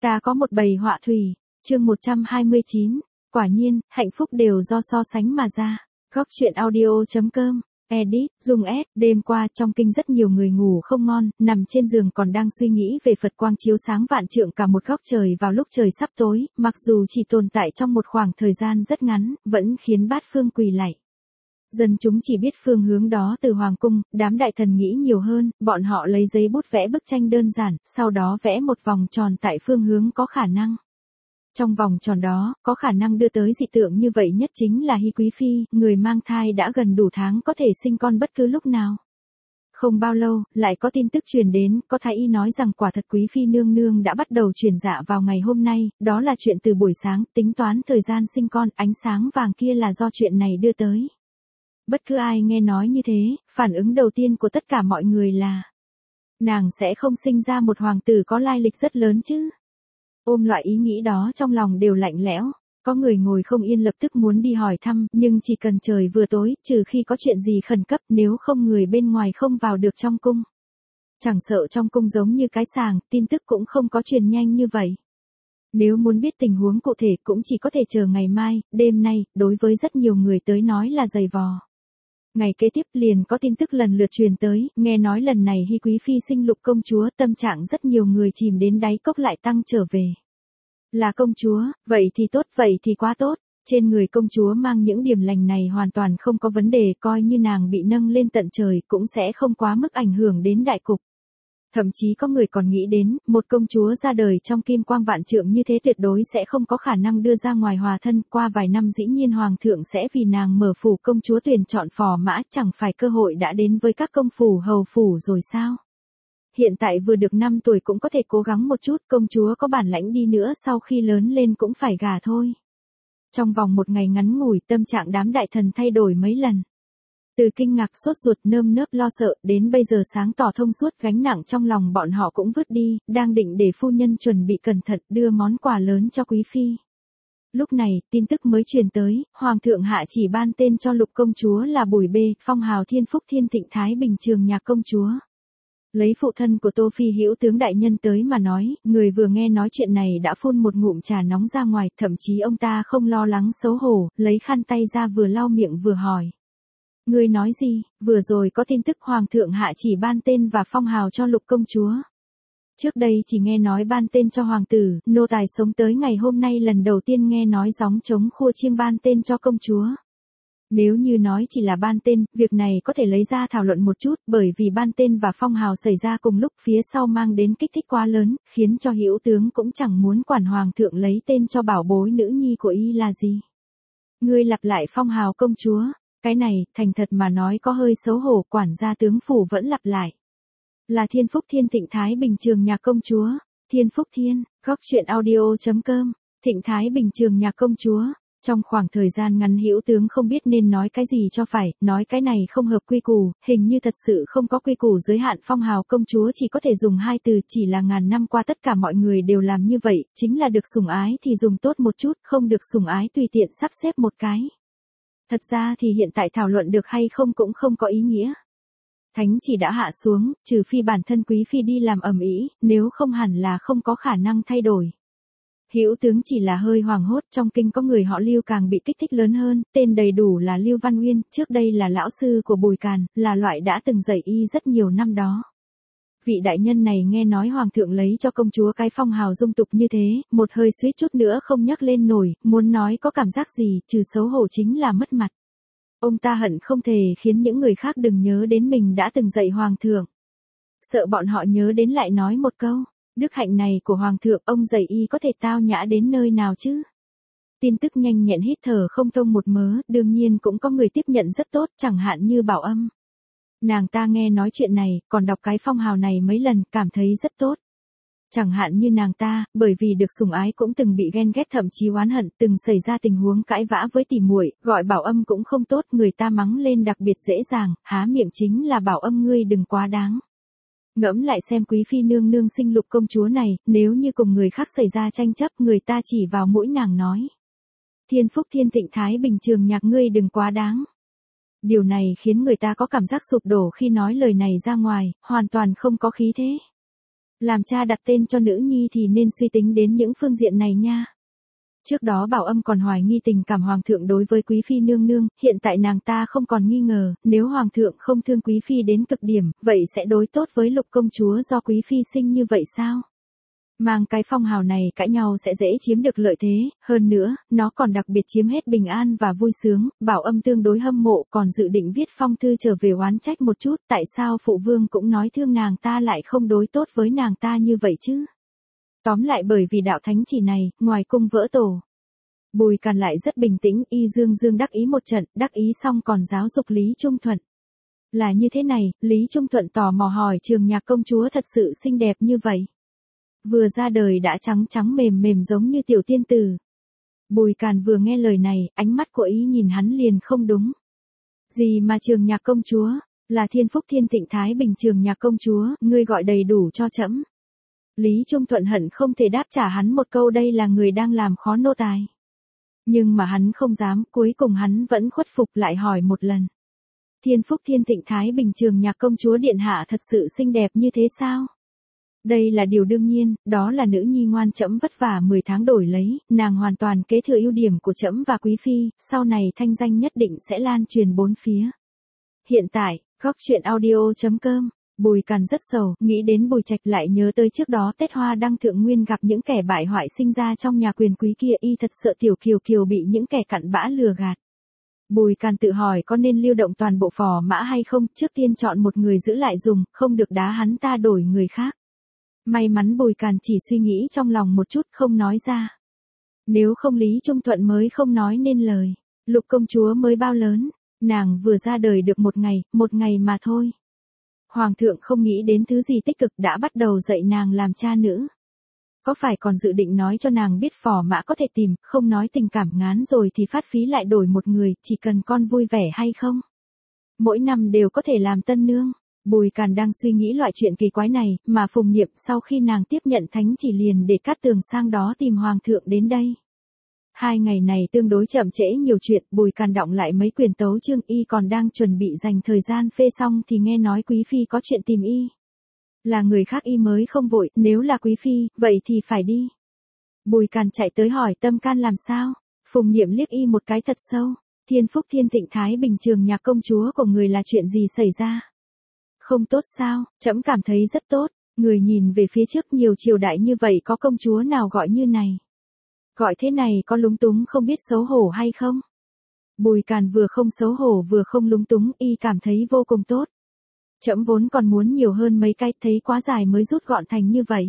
Ta có một bầy họa thủy, chương 129, quả nhiên, hạnh phúc đều do so sánh mà ra. Góc truyện audio.com, edit, dùng S, đêm qua trong kinh rất nhiều người ngủ không ngon, nằm trên giường còn đang suy nghĩ về Phật quang chiếu sáng vạn trượng cả một góc trời vào lúc trời sắp tối, mặc dù chỉ tồn tại trong một khoảng thời gian rất ngắn, vẫn khiến bát phương quỳ lạy. Dân chúng chỉ biết phương hướng đó từ hoàng cung, đám đại thần nghĩ nhiều hơn, bọn họ lấy giấy bút vẽ bức tranh đơn giản, sau đó vẽ một vòng tròn tại phương hướng có khả năng. Trong vòng tròn đó, có khả năng đưa tới dị tượng như vậy nhất chính là Hy Quý Phi, người mang thai đã gần đủ tháng có thể sinh con bất cứ lúc nào. Không bao lâu, lại có tin tức truyền đến, có thái y nói rằng quả thật Quý Phi nương nương đã bắt đầu chuyển dạ vào ngày hôm nay, đó là chuyện từ buổi sáng, tính toán thời gian sinh con, ánh sáng vàng kia là do chuyện này đưa tới. Bất cứ ai nghe nói như thế, phản ứng đầu tiên của tất cả mọi người là nàng sẽ không sinh ra một hoàng tử có lai lịch rất lớn chứ. Ôm loại ý nghĩ đó trong lòng đều lạnh lẽo, có người ngồi không yên lập tức muốn đi hỏi thăm, nhưng chỉ cần trời vừa tối, trừ khi có chuyện gì khẩn cấp, nếu không người bên ngoài không vào được trong cung. Chẳng sợ trong cung giống như cái sàng, tin tức cũng không có truyền nhanh như vậy. Nếu muốn biết tình huống cụ thể cũng chỉ có thể chờ ngày mai, đêm nay, đối với rất nhiều người tới nói là dày vò. Ngày kế tiếp liền có tin tức lần lượt truyền tới, nghe nói lần này Hy Quý Phi sinh Lục công chúa, tâm trạng rất nhiều người chìm đến đáy cốc lại tăng trở về. Là công chúa, vậy thì tốt, vậy thì quá tốt. Trên người công chúa mang những điểm lành này hoàn toàn không có vấn đề, coi như nàng bị nâng lên tận trời cũng sẽ không quá mức ảnh hưởng đến đại cục. Thậm chí có người còn nghĩ đến, một công chúa ra đời trong kim quang vạn trượng như thế tuyệt đối sẽ không có khả năng đưa ra ngoài hòa thân, qua vài năm dĩ nhiên hoàng thượng sẽ vì nàng mở phủ công chúa tuyển chọn phò mã, chẳng phải cơ hội đã đến với các công phủ hầu phủ rồi sao? Hiện tại vừa được 5 tuổi cũng có thể cố gắng một chút, công chúa có bản lãnh đi nữa sau khi lớn lên cũng phải gả thôi. Trong vòng một ngày ngắn ngủi, tâm trạng đám đại thần thay đổi mấy lần. Từ kinh ngạc sốt ruột nơm nớp lo sợ, đến bây giờ sáng tỏ thông suốt, gánh nặng trong lòng bọn họ cũng vứt đi, đang định để phu nhân chuẩn bị cẩn thận đưa món quà lớn cho Quý Phi. Lúc này, tin tức mới truyền tới, Hoàng thượng hạ chỉ ban tên cho Lục công chúa là Bùi Bê, phong hào Thiên Phúc Thiên Thịnh Thái Bình Trường Nhạc công chúa. Lấy phụ thân của Tô Phi Hữu tướng đại nhân tới mà nói, người vừa nghe nói chuyện này đã phun một ngụm trà nóng ra ngoài, thậm chí ông ta không lo lắng xấu hổ, lấy khăn tay ra vừa lau miệng vừa hỏi. Ngươi nói gì, vừa rồi có tin tức Hoàng thượng hạ chỉ ban tên và phong hào cho Lục công chúa. Trước đây chỉ nghe nói ban tên cho hoàng tử, nô tài sống tới ngày hôm nay lần đầu tiên nghe nói gióng trống khua chiêng ban tên cho công chúa. Nếu như nói chỉ là ban tên, việc này có thể lấy ra thảo luận một chút, bởi vì ban tên và phong hào xảy ra cùng lúc, phía sau mang đến kích thích quá lớn, khiến cho hữu tướng cũng chẳng muốn quản hoàng thượng lấy tên cho bảo bối nữ nhi của y là gì. Ngươi lặp lại phong hào công chúa, cái này, thành thật mà nói có hơi xấu hổ, quản gia tướng phủ vẫn lặp lại. Là Thiên Phúc Thiên Thịnh Thái Bình Trường Nhạc công chúa, Thiên Phúc Thiên, góc truyện audio.com, Thịnh Thái Bình Trường Nhạc công chúa. Trong khoảng thời gian ngắn hữu tướng không biết nên nói cái gì cho phải, nói cái này không hợp quy củ, hình như thật sự không có quy củ giới hạn phong hào công chúa chỉ có thể dùng 2 từ, chỉ là ngàn năm qua tất cả mọi người đều làm như vậy, chính là được sủng ái thì dùng tốt một chút, không được sủng ái tùy tiện sắp xếp một cái. Thật ra thì hiện tại thảo luận được hay không cũng không có ý nghĩa. Thánh chỉ đã hạ xuống, trừ phi bản thân Quý Phi đi làm ầm ĩ, nếu không hẳn là không có khả năng thay đổi. Hữu tướng chỉ là hơi hoảng hốt, trong kinh có người họ Lưu càng bị kích thích lớn hơn, tên đầy đủ là Lưu Văn Uyên, trước đây là lão sư của Bùi Càn, là loại đã từng dạy y rất nhiều năm đó. Vị đại nhân này nghe nói hoàng thượng lấy cho công chúa cái phong hào dung tục như thế, một hơi suýt chút nữa không nhắc lên nổi, muốn nói có cảm giác gì, trừ xấu hổ chính là mất mặt. Ông ta hận không thể khiến những người khác đừng nhớ đến mình đã từng dạy hoàng thượng. Sợ bọn họ nhớ đến lại nói một câu. Đức hạnh này của hoàng thượng ông dạy y có thể tao nhã đến nơi nào chứ? Tin tức nhanh nhẹn hít thở không thông một mớ, đương nhiên cũng có người tiếp nhận rất tốt, chẳng hạn như Bảo Âm. Nàng ta nghe nói chuyện này, còn đọc cái phong hào này mấy lần, cảm thấy rất tốt. Chẳng hạn như nàng ta, bởi vì được sủng ái cũng từng bị ghen ghét thậm chí oán hận, từng xảy ra tình huống cãi vã với tỉ muội, gọi Bảo Âm cũng không tốt, người ta mắng lên đặc biệt dễ dàng, há miệng chính là Bảo Âm ngươi đừng quá đáng. Ngẫm lại xem Quý Phi nương nương sinh Lục công chúa này, nếu như cùng người khác xảy ra tranh chấp, người ta chỉ vào mũi nàng nói. Thiên Phúc Thiên Thịnh Thái Bình Trường Nhạc ngươi đừng quá đáng. Điều này khiến người ta có cảm giác sụp đổ khi nói lời này ra ngoài, hoàn toàn không có khí thế. Làm cha đặt tên cho nữ nhi thì nên suy tính đến những phương diện này nha. Trước đó Bảo Âm còn hoài nghi tình cảm hoàng thượng đối với quý phi nương nương, hiện tại nàng ta không còn nghi ngờ, nếu hoàng thượng không thương quý phi đến cực điểm, vậy sẽ đối tốt với Lục công chúa do quý phi sinh như vậy sao? Mang cái phong hào này cãi nhau sẽ dễ chiếm được lợi thế, hơn nữa, nó còn đặc biệt chiếm hết bình an và vui sướng, Bảo Âm tương đối hâm mộ còn dự định viết phong thư trở về oán trách một chút, tại sao phụ vương cũng nói thương nàng ta lại không đối tốt với nàng ta như vậy chứ? Tóm lại bởi vì đạo thánh chỉ này, ngoài cung vỡ tổ. Bùi Càn lại rất bình tĩnh, y dương dương đắc ý một trận, đắc ý xong còn giáo dục Lý Trung Thuận. Là như thế này, Lý Trung Thuận tò mò hỏi Trường Nhạc công chúa thật sự xinh đẹp như vậy. Vừa ra đời đã trắng trắng mềm mềm giống như tiểu tiên tử. Bùi Càn vừa nghe lời này, ánh mắt của ý nhìn hắn liền không đúng. Gì mà Trường Nhạc công chúa, là Thiên Phúc Thiên Thịnh Thái Bình Trường Nhạc công chúa, ngươi gọi đầy đủ cho trẫm. Lý Trung Thuận hận không thể đáp trả hắn một câu đây là người đang làm khó nô tài. Nhưng mà hắn không dám, cuối cùng hắn vẫn khuất phục lại hỏi một lần. Thiên Phúc Thiên Thịnh Thái Bình Trường Nhạc công chúa điện hạ thật sự xinh đẹp như thế sao? Đây là điều đương nhiên, đó là nữ nhi ngoan trẫm vất vả 10 tháng đổi lấy, nàng hoàn toàn kế thừa ưu điểm của trẫm và quý phi, sau này thanh danh nhất định sẽ lan truyền bốn phía. Hiện tại, goctruyện.audio.com, Bùi Càn rất sầu, nghĩ đến Bùi Trạch lại nhớ tới trước đó Tết Hoa Đăng Thượng Nguyên gặp những kẻ bại hoại sinh ra trong nhà quyền quý kia, y thật sợ Tiểu Kiều Kiều bị những kẻ cặn bã lừa gạt. Bùi Càn tự hỏi có nên lưu động toàn bộ phò mã hay không, trước tiên chọn một người giữ lại dùng, không được đá hắn ta đổi người khác. May mắn Bùi Càn chỉ suy nghĩ trong lòng một chút không nói ra. Nếu không Lý Trung Thuận mới không nói nên lời. Lục công chúa mới bao lớn, nàng vừa ra đời được một ngày mà thôi. Hoàng thượng không nghĩ đến thứ gì tích cực đã bắt đầu dạy nàng làm cha nữ. Có phải còn dự định nói cho nàng biết phò mã có thể tìm, không nói tình cảm ngán rồi thì phát phí lại đổi một người, chỉ cần con vui vẻ hay không? Mỗi năm đều có thể làm tân nương. Bùi Càn đang suy nghĩ loại chuyện kỳ quái này, mà Phùng Niệm sau khi nàng tiếp nhận thánh chỉ liền để Cát Tường sang đó tìm Hoàng thượng đến đây. 2 ngày này tương đối chậm trễ nhiều chuyện, Bùi Càn đọng lại mấy quyển tấu chương, y còn đang chuẩn bị dành thời gian phê xong thì nghe nói quý phi có chuyện tìm y. Là người khác y mới không vội, nếu là quý phi, vậy thì phải đi. Bùi Càn chạy tới hỏi Tâm Can làm sao, Phùng Niệm liếc y một cái thật sâu, Thiên Phúc Thiên Thịnh Thái Bình Trường Nhạc công chúa của người là chuyện gì xảy ra? Không tốt sao, trẫm cảm thấy rất tốt, người nhìn về phía trước nhiều triều đại như vậy có công chúa nào gọi như này. Gọi thế này có lúng túng không biết xấu hổ hay không? Bùi Càn vừa không xấu hổ vừa không lúng túng, y cảm thấy vô cùng tốt. Trẫm vốn còn muốn nhiều hơn mấy cái, thấy quá dài mới rút gọn thành như vậy.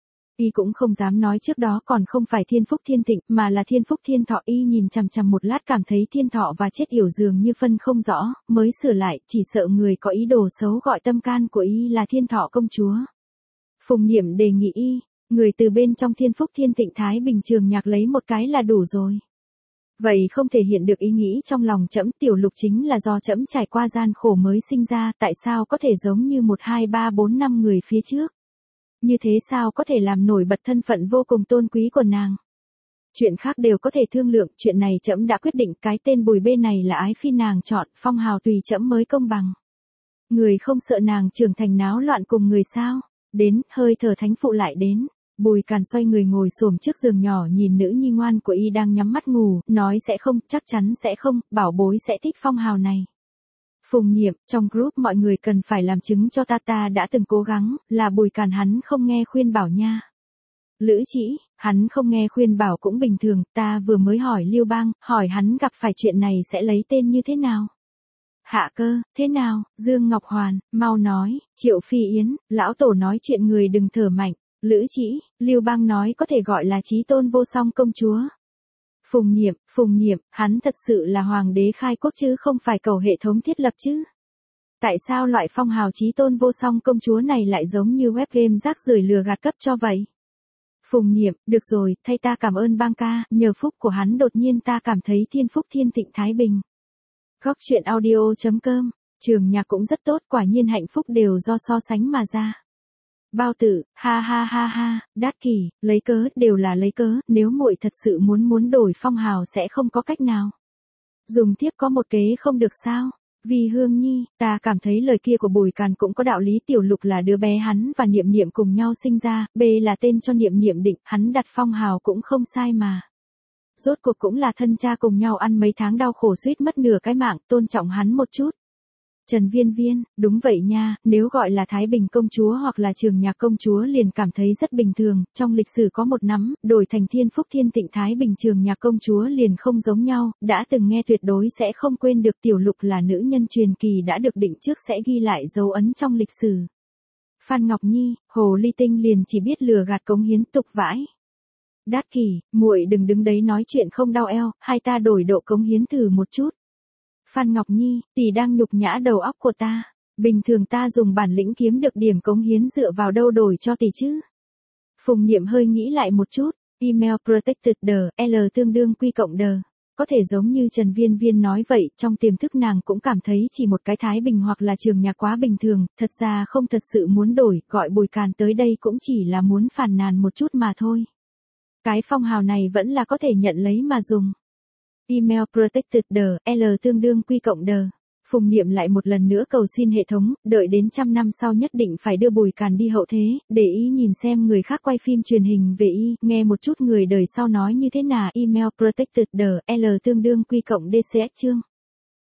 Y cũng không dám nói trước đó còn không phải Thiên Phúc Thiên Thịnh mà là Thiên Phúc Thiên Thọ, y nhìn chằm chằm một lát cảm thấy Thiên Thọ và chết yểu dường như phân không rõ, mới sửa lại, chỉ sợ người có ý đồ xấu gọi Tâm Can của y là Thiên Thọ công chúa. Phùng Niệm đề nghị y, người từ bên trong Thiên Phúc Thiên Thịnh Thái Bình Trường Nhạc lấy một cái là đủ rồi. Vậy không thể hiện được ý nghĩ trong lòng trẫm, Tiểu Lục chính là do trẫm trải qua gian khổ mới sinh ra, tại sao có thể giống như 1 2 3 4 5 người phía trước? Như thế sao có thể làm nổi bật thân phận vô cùng tôn quý của nàng? Chuyện khác đều có thể thương lượng, chuyện này trẫm đã quyết định, cái tên Bùi Bê này là ái phi nàng chọn, phong hào tùy trẫm mới công bằng. Người không sợ nàng trưởng thành náo loạn cùng người sao? Đến, hơi thở thánh phụ lại đến. Bùi Càn xoay người ngồi xổm trước giường nhỏ nhìn nữ nhi ngoan của y đang nhắm mắt ngủ, nói sẽ không, chắc chắn sẽ không, bảo bối sẽ thích phong hào này. Phùng Niệm, trong group mọi người cần phải làm chứng cho ta đã từng cố gắng, là Bùi Càn hắn không nghe khuyên bảo nha. Lữ Chỉ, hắn không nghe khuyên bảo cũng bình thường, ta vừa mới hỏi Liêu Bang, hỏi hắn gặp phải chuyện này sẽ lấy tên như thế nào. Hạ Cơ, thế nào, Dương Ngọc Hoàn, mau nói, Triệu Phi Yến, lão tổ nói chuyện người đừng thở mạnh. Lữ Chỉ, Liêu Bang nói có thể gọi là chí tôn vô song công chúa. Phùng Niệm, hắn thật sự là hoàng đế khai quốc chứ không phải cầu hệ thống thiết lập chứ. Tại sao loại phong hào chí tôn vô song công chúa này lại giống như web game rác rưởi lừa gạt cấp cho vậy? Phùng Niệm, được rồi, thay ta cảm ơn Bang ca, nhờ phúc của hắn đột nhiên ta cảm thấy Thiên Phúc Thiên Thịnh Thái Bình. Goctruyện.audio.com, Trường Nhạc cũng rất tốt, quả nhiên hạnh phúc đều do so sánh mà ra. Bao Tử, ha ha ha ha, Đát Kỷ, lấy cớ, đều là lấy cớ, nếu muội thật sự muốn đổi phong hào sẽ không có cách nào. Dùng tiếp có một kế không được sao? Vì Hương Nhi, ta cảm thấy lời kia của Bùi Càn cũng có đạo lý. Tiểu Lục là đứa bé hắn và Niệm Niệm cùng nhau sinh ra, B là tên cho Niệm Niệm định, hắn đặt phong hào cũng không sai mà. Rốt cuộc cũng là thân cha cùng nhau ăn mấy tháng đau khổ suýt mất nửa cái mạng, tôn trọng hắn một chút. Trần Viên Viên, đúng vậy nha, nếu gọi là Thái Bình công chúa hoặc là Trường Nhạc công chúa liền cảm thấy rất bình thường, trong lịch sử có một nắm, đổi thành Thiên Phúc Thiên Tịnh Thái Bình Trường Nhạc công chúa liền không giống nhau, đã từng nghe tuyệt đối sẽ không quên được. Tiểu Lục là nữ nhân truyền kỳ đã được định trước sẽ ghi lại dấu ấn trong lịch sử. Phan Ngọc Nhi, Hồ Ly Tinh liền chỉ biết lừa gạt cống hiến tục vãi. Đát Kỷ, muội đừng đứng đấy nói chuyện không đau eo, hai ta đổi độ cống hiến thử một chút. Phan Ngọc Nhi, tỷ đang nhục nhã đầu óc của ta. Bình thường ta dùng bản lĩnh kiếm được điểm cống hiến dựa vào đâu đổi cho tỷ chứ? Phùng Niệm hơi nghĩ lại một chút. Email protected the L tương đương Q cộng the. Có thể giống như Trần Viên Viên nói vậy, trong tiềm thức nàng cũng cảm thấy chỉ một cái Thái Bình hoặc là Trường Nhạc quá bình thường, thật ra không thật sự muốn đổi, gọi Bùi Càn tới đây cũng chỉ là muốn phàn nàn một chút mà thôi. Cái phong hào này vẫn là có thể nhận lấy mà dùng. Email protected the L tương đương Q cộng the. Phùng Niệm lại một lần nữa cầu xin hệ thống, đợi đến 100 năm sau nhất định phải đưa Bùi Càn đi hậu thế, để ý nhìn xem người khác quay phim truyền hình về y, nghe một chút người đời sau nói như thế nào. Email protected the L tương đương Q cộng DCS chương.